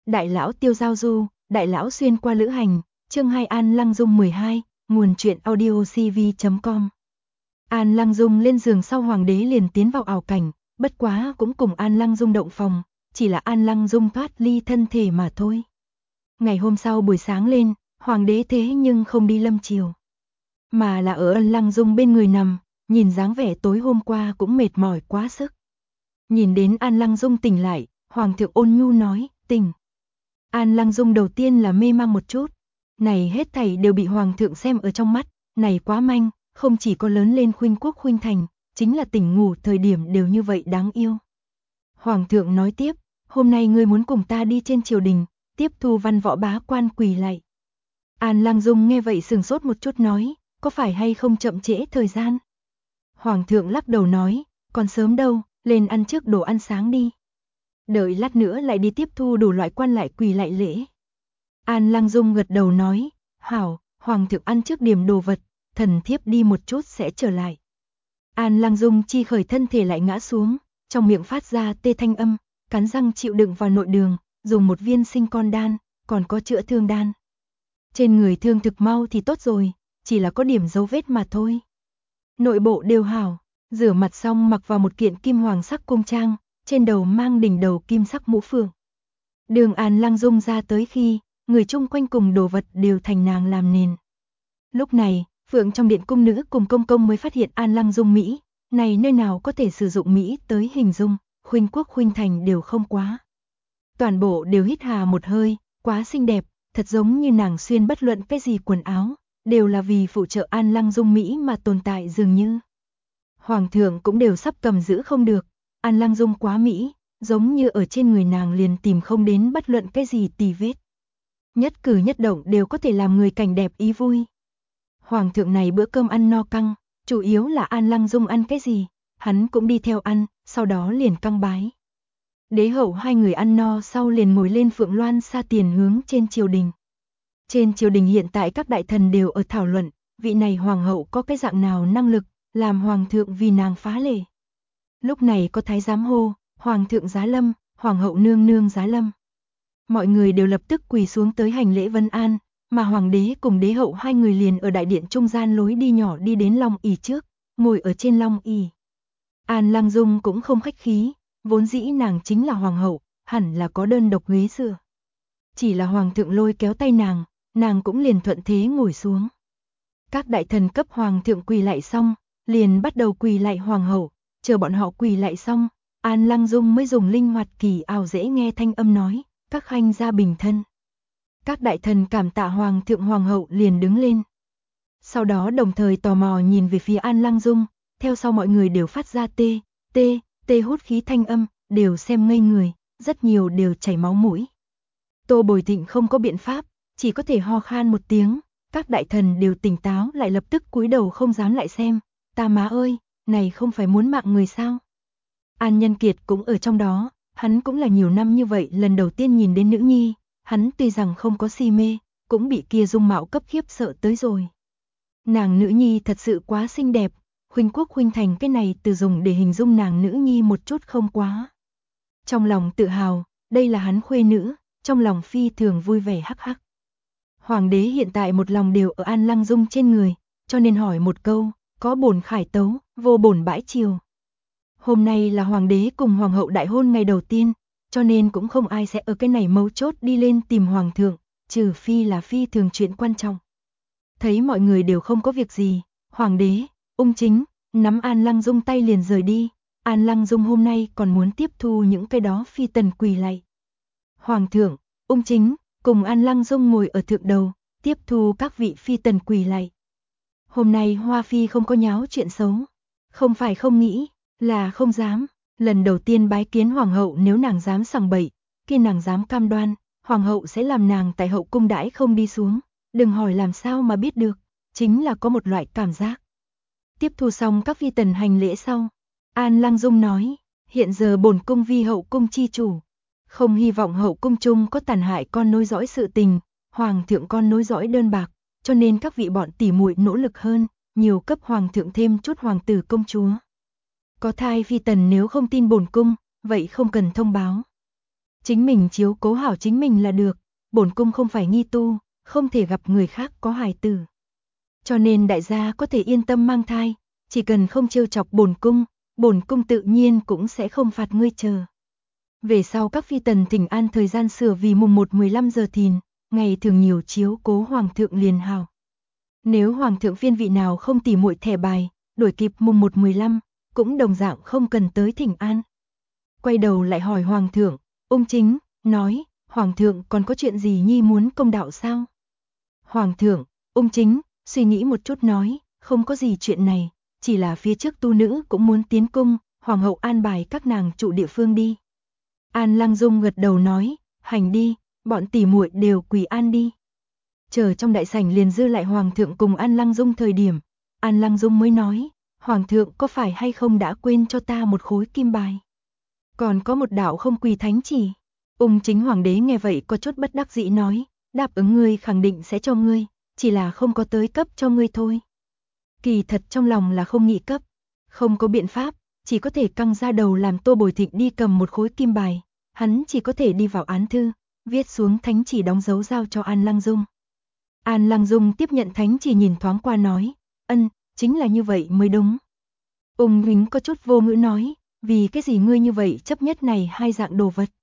Đại lão tiêu giao du, đại lão xuyên qua lữ hành, chương 2 An Lăng Dung 12, nguồn truyện audio cv.com. An Lăng Dung lên giường sau hoàng đế liền tiến vào ảo cảnh, bất quá cũng cùng An Lăng Dung động phòng, chỉ là An Lăng Dung thoát ly thân thể mà thôi. Ngày hôm sau buổi sáng lên, hoàng đế thế nhưng không đi lâm triều, mà là ở An Lăng Dung bên người nằm, nhìn dáng vẻ tối hôm qua cũng mệt mỏi quá sức. Nhìn đến An Lăng Dung tỉnh lại, hoàng thượng ôn nhu nói, tỉnh. An Lăng Dung đầu tiên là mê mang một chút, này hết thảy đều bị hoàng thượng xem ở trong mắt, này quá manh, không chỉ có lớn lên khuynh quốc khuynh thành, chính là tỉnh ngủ thời điểm đều như vậy đáng yêu. Hoàng thượng nói tiếp, hôm nay ngươi muốn cùng ta đi trên triều đình, tiếp thu văn võ bá quan quỳ lạy. An Lăng Dung nghe vậy sừng sốt một chút nói, có phải hay không chậm trễ thời gian? Hoàng thượng lắc đầu nói, còn sớm đâu, lên ăn trước đồ ăn sáng đi. Đợi lát nữa lại đi tiếp thu đủ loại quan lại quỳ lạy lễ. An Lăng Dung gật đầu nói, hảo, hoàng thượng ăn trước điểm đồ vật, thần thiếp đi một chút sẽ trở lại. An Lăng Dung chi khởi thân thể lại ngã xuống, trong miệng phát ra tê thanh âm, cắn răng chịu đựng vào nội đường, dùng một viên sinh con đan, còn có chữa thương đan. Trên người thương thực mau thì tốt rồi, chỉ là có điểm dấu vết mà thôi. Nội bộ đều hảo, rửa mặt xong mặc vào một kiện kim hoàng sắc cung trang, trên đầu mang đỉnh đầu kim sắc mũ phượng. Đường An Lăng Dung ra tới khi, người chung quanh cùng đồ vật đều thành nàng làm nền. Lúc này, phượng trong điện cung nữ cùng công công mới phát hiện An Lăng Dung Mỹ, này nơi nào có thể sử dụng Mỹ tới hình dung, khuynh quốc khuynh thành đều không quá. Toàn bộ đều hít hà một hơi, quá xinh đẹp, thật giống như nàng xuyên bất luận cái gì quần áo, đều là vì phụ trợ An Lăng Dung Mỹ mà tồn tại dường như. Hoàng thượng cũng đều sắp cầm giữ không được, An Lăng Dung quá Mỹ, giống như ở trên người nàng liền tìm không đến bất luận cái gì tì vết. Nhất cử nhất động đều có thể làm người cảnh đẹp ý vui. Hoàng thượng này bữa cơm ăn no căng, chủ yếu là An Lăng Dung ăn cái gì, hắn cũng đi theo ăn, sau đó liền căng bái. Đế hậu hai người ăn no sau liền ngồi lên phượng loan xa tiền hướng trên triều đình. Trên triều đình hiện tại các đại thần đều ở thảo luận, vị này hoàng hậu có cái dạng nào năng lực, làm hoàng thượng vì nàng phá lệ. Lúc này có thái giám hô, hoàng thượng giá lâm, hoàng hậu nương nương giá lâm. Mọi người đều lập tức quỳ xuống tới hành lễ vân an, mà hoàng đế cùng đế hậu hai người liền ở đại điện trung gian lối đi nhỏ đi đến long ỷ trước, ngồi ở trên long ỷ. An Lăng Dung cũng không khách khí, vốn dĩ nàng chính là hoàng hậu, hẳn là có đơn độc ghế dựa. Chỉ là hoàng thượng lôi kéo tay nàng cũng liền thuận thế ngồi xuống. Các đại thần cấp hoàng thượng quỳ lạy xong, liền bắt đầu quỳ lạy hoàng hậu, chờ bọn họ quỳ lạy xong, An Lăng Dung mới dùng linh hoạt kỳ ảo dễ nghe thanh âm nói, các khanh gia bình thân. Các đại thần cảm tạ hoàng thượng hoàng hậu liền đứng lên. Sau đó đồng thời tò mò nhìn về phía An Lăng Dung, theo sau mọi người đều phát ra tê hút khí thanh âm, đều xem ngây người, rất nhiều đều chảy máu mũi. Tô Bồi Thịnh không có biện pháp, chỉ có thể ho khan một tiếng, các đại thần đều tỉnh táo lại lập tức cúi đầu không dám lại xem, ta má ơi, này không phải muốn mạng người sao? An Nhân Kiệt cũng ở trong đó, hắn cũng là nhiều năm như vậy lần đầu tiên nhìn đến nữ nhi, hắn tuy rằng không có si mê, cũng bị kia dung mạo cấp khiếp sợ tới rồi. Nàng nữ nhi thật sự quá xinh đẹp, khuynh quốc khuynh thành cái này từ dùng để hình dung nàng nữ nhi một chút không quá. Trong lòng tự hào, đây là hắn khuê nữ, trong lòng phi thường vui vẻ hắc hắc. Hoàng đế hiện tại một lòng đều ở An Lăng Dung trên người, cho nên hỏi một câu, có bổn khải tấu, vô bổn bãi triều. Hôm nay là hoàng đế cùng hoàng hậu đại hôn ngày đầu tiên, cho nên cũng không ai sẽ ở cái này mấu chốt đi lên tìm hoàng thượng, trừ phi là phi thường chuyện quan trọng. Thấy mọi người đều không có việc gì, hoàng đế, ung chính, nắm An Lăng Dung tay liền rời đi. An Lăng Dung hôm nay còn muốn tiếp thu những cái đó phi tần quỳ lạy. Hoàng thượng, ung chính, cùng An Lăng Dung ngồi ở thượng đầu, tiếp thu các vị phi tần quỳ lạy. Hôm nay Hoa Phi không có nháo chuyện xấu, không phải không nghĩ, là không dám. Lần đầu tiên bái kiến hoàng hậu, nếu nàng dám sằng bậy, kia nàng dám cam đoan, hoàng hậu sẽ làm nàng tại hậu cung đãi không đi xuống. Đừng hỏi làm sao mà biết được, chính là có một loại cảm giác. Tiếp thu xong các phi tần hành lễ sau, An Lăng Dung nói, hiện giờ bổn cung vi hậu cung chi chủ, không hy vọng hậu cung chung có tàn hại con nối dõi sự tình, hoàng thượng con nối dõi đơn bạc, cho nên các vị bọn tỉ muội nỗ lực hơn, nhiều cấp hoàng thượng thêm chút hoàng tử công chúa. Có thai phi tần nếu không tin bổn cung, vậy không cần thông báo. chính mình chiếu cố hảo chính mình là được, bổn cung không phải nghi tu, không thể gặp người khác có hài tử. Cho nên đại gia có thể yên tâm mang thai, chỉ cần không trêu chọc bổn cung tự nhiên cũng sẽ không phạt ngươi chờ. Về sau các phi tần thỉnh an thời gian sửa vì mùng 1 15 giờ thìn, ngày thường nhiều chiếu cố hoàng thượng liền hào. Nếu hoàng thượng phiên vị nào không tỉ muội thẻ bài, đổi kịp mùng 1 15, cũng đồng dạng không cần tới thỉnh an. Quay đầu lại hỏi hoàng thượng, Ung Chính nói, hoàng thượng còn có chuyện gì nhi muốn công đạo sao? Hoàng thượng, Ung Chính suy nghĩ một chút nói, không có gì chuyện này, chỉ là phía trước tu nữ cũng muốn tiến cung, hoàng hậu an bài các nàng trụ địa phương đi. An Lăng Dung gật đầu nói, hành đi, bọn tỷ muội đều quỳ an đi. Chờ trong đại sảnh liền dư lại hoàng thượng cùng An Lăng Dung thời điểm, An Lăng Dung mới nói, hoàng thượng có phải hay không đã quên cho ta một khối kim bài? Còn có một đạo không quỳ thánh chỉ. Ung Chính hoàng đế nghe vậy có chút bất đắc dĩ nói, đáp ứng ngươi khẳng định sẽ cho ngươi, chỉ là không có tới cấp cho ngươi thôi. Kỳ thật trong lòng là không nghĩ cấp, không có biện pháp, chỉ có thể căng ra đầu làm Tô Bồi Thịnh đi cầm một khối kim bài, hắn chỉ có thể đi vào án thư, viết xuống thánh chỉ đóng dấu giao cho An Lăng Dung. An Lăng Dung tiếp nhận thánh chỉ nhìn thoáng qua nói, ân, chính là như vậy mới đúng. Ung Huỳnh có chút vô ngữ nói, vì cái gì ngươi như vậy chấp nhất này hai dạng đồ vật.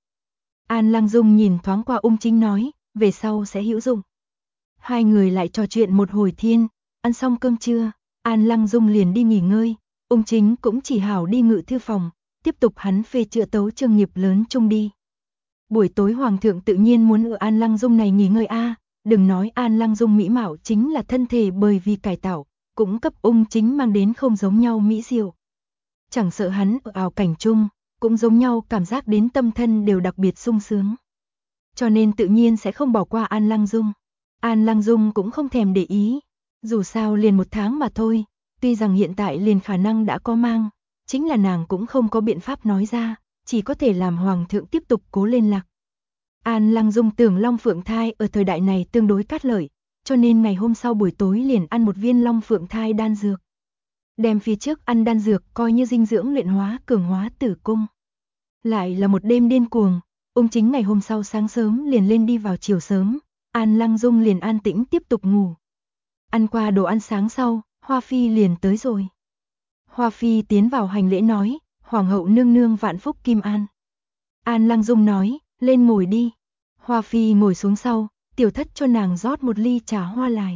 An Lăng Dung nhìn thoáng qua Ung Chính nói, về sau sẽ hữu dụng. Hai người lại trò chuyện một hồi thiên, ăn xong cơm trưa, An Lăng Dung liền đi nghỉ ngơi, Ung Chính cũng chỉ hảo đi ngự thư phòng, tiếp tục hắn phê chữa tấu chương nghiệp lớn chung đi. Buổi tối hoàng thượng tự nhiên muốn ở An Lăng Dung này nghỉ ngơi đừng nói An Lăng Dung mỹ mạo chính là thân thể bởi vì cải tạo, cũng cấp Ung Chính mang đến không giống nhau mỹ diệu. Chẳng sợ hắn ở ảo cảnh chung, cũng giống nhau cảm giác đến tâm thân đều đặc biệt sung sướng. Cho nên tự nhiên sẽ không bỏ qua An Lăng Dung. An Lăng Dung cũng không thèm để ý, dù sao liền 1 tháng mà thôi, tuy rằng hiện tại liền khả năng đã có mang, chính là nàng cũng không có biện pháp nói ra, chỉ có thể làm hoàng thượng tiếp tục cố lên lạc. An Lăng Dung tưởng Long Phượng thai ở thời đại này tương đối cát lợi, cho nên ngày hôm sau buổi tối liền ăn một viên Long Phượng thai đan dược. Đem phía trước ăn đan dược coi như dinh dưỡng luyện hóa cường hóa tử cung. Lại là một đêm điên cuồng, Ung Chính ngày hôm sau sáng sớm liền lên đi vào chiều sớm, An Lăng Dung liền an tĩnh tiếp tục ngủ. Ăn qua đồ ăn sáng sau, Hoa Phi liền tới rồi. Hoa Phi tiến vào hành lễ nói, Hoàng hậu nương nương vạn phúc kim an. An Lăng Dung nói, lên ngồi đi. Hoa Phi ngồi xuống sau, tiểu thất cho nàng rót một ly trà hoa lài.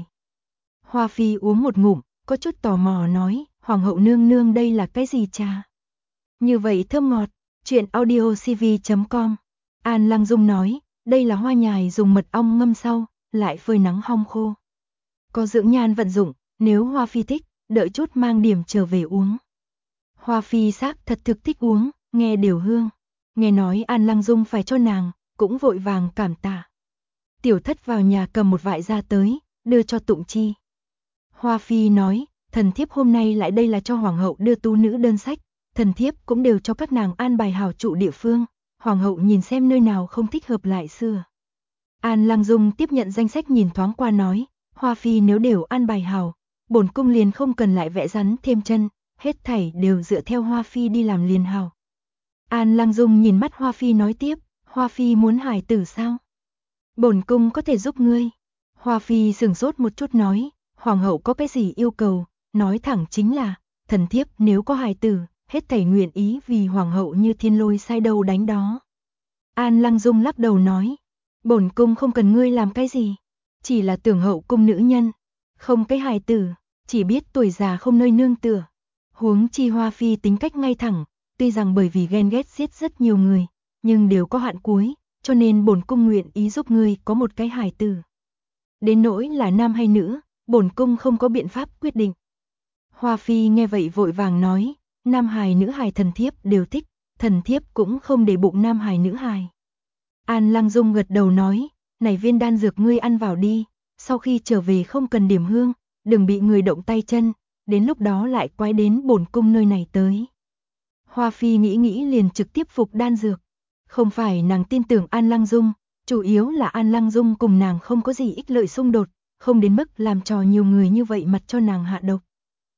Hoa Phi uống một ngụm, có chút tò mò nói, Hoàng hậu nương nương đây là cái gì trà? Như vậy thơm ngọt, chuyện audiocv.com. An Lăng Dung nói, đây là hoa nhài dùng mật ong ngâm sau, lại phơi nắng hong khô. Có dưỡng nhan vận dụng, nếu Hoa Phi thích, đợi chút mang điểm trở về uống. Hoa Phi xác thật thực thích uống, nghe đều hương. Nghe nói An Lăng Dung phải cho nàng, cũng vội vàng cảm tạ. Tiểu thất vào nhà cầm một vại ra tới, đưa cho Tụng Chi. Hoa Phi nói, thần thiếp hôm nay lại đây là cho hoàng hậu đưa tu nữ đơn sách, thần thiếp cũng đều cho các nàng an bài hảo trụ địa phương, hoàng hậu nhìn xem nơi nào không thích hợp lại xưa. An Lăng Dung tiếp nhận danh sách nhìn thoáng qua nói, Hoa Phi nếu đều an bài hảo, bổn cung liền không cần lại vẽ rắn thêm chân, hết thảy đều dựa theo Hoa Phi đi làm liền hảo. An Lăng Dung nhìn mắt Hoa Phi nói tiếp, Hoa Phi muốn hài tử sao? Bổn cung có thể giúp ngươi. Hoa Phi sửng sốt một chút nói, hoàng hậu có cái gì yêu cầu, nói thẳng chính là, thần thiếp nếu có hài tử, hết thảy nguyện ý vì hoàng hậu như thiên lôi sai đầu đánh đó. An Lăng Dung lắc đầu nói, bổn cung không cần ngươi làm cái gì, chỉ là tưởng hậu cung nữ nhân, không cái hài tử, chỉ biết tuổi già không nơi nương tựa. Huống chi Hoa Phi tính cách ngay thẳng, tuy rằng bởi vì ghen ghét giết rất nhiều người, nhưng đều có hạn cuối, cho nên bổn cung nguyện ý giúp ngươi có một cái hài tử. Đến nỗi là nam hay nữ, bổn cung không có biện pháp quyết định. Hoa Phi nghe vậy vội vàng nói, nam hài nữ hài thần thiếp đều thích, thần thiếp cũng không để bụng nam hài nữ hài. An Lăng Dung gật đầu nói, này viên đan dược ngươi ăn vào đi, sau khi trở về không cần điểm hương, đừng bị người động tay chân, đến lúc đó lại quái đến bổn cung nơi này tới. Hoa Phi nghĩ liền trực tiếp phục đan dược. Không phải nàng tin tưởng An Lăng Dung, chủ yếu là An Lăng Dung cùng nàng không có gì ích lợi xung đột, không đến mức làm trò nhiều người như vậy mặt cho nàng hạ độc.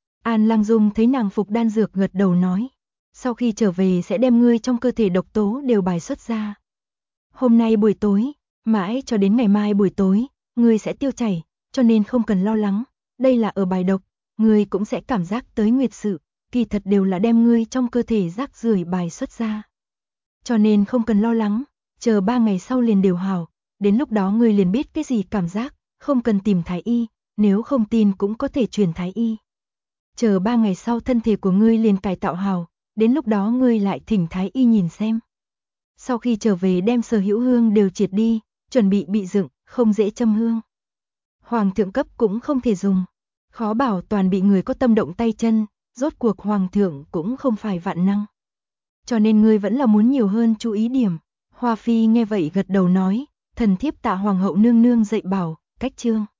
An Lăng Dung thấy nàng phục đan dược gật đầu nói, sau khi trở về sẽ đem ngươi trong cơ thể độc tố đều bài xuất ra. Hôm nay buổi tối, mãi cho đến ngày mai buổi tối, ngươi sẽ tiêu chảy, cho nên không cần lo lắng, đây là ở bài độc, ngươi cũng sẽ cảm giác tới nguyệt sự, kỳ thật đều là đem ngươi trong cơ thể rác rưởi bài xuất ra. Cho nên không cần lo lắng, chờ 3 ngày sau liền đều hảo, đến lúc đó ngươi liền biết cái gì cảm giác, không cần tìm thái y, nếu không tin cũng có thể truyền thái y. Chờ 3 ngày sau thân thể của ngươi liền cải tạo hảo, đến lúc đó ngươi lại thỉnh thái y nhìn xem. Sau khi trở về đem sở hữu hương đều triệt đi, chuẩn bị dựng, không dễ châm hương. Hoàng thượng cấp cũng không thể dùng, khó bảo toàn bị người có tâm động tay chân, rốt cuộc hoàng thượng cũng không phải vạn năng. Cho nên ngươi vẫn là muốn nhiều hơn chú ý điểm. Hoa Phi nghe vậy gật đầu nói, thần thiếp tạ hoàng hậu nương nương dạy bảo, cách chương.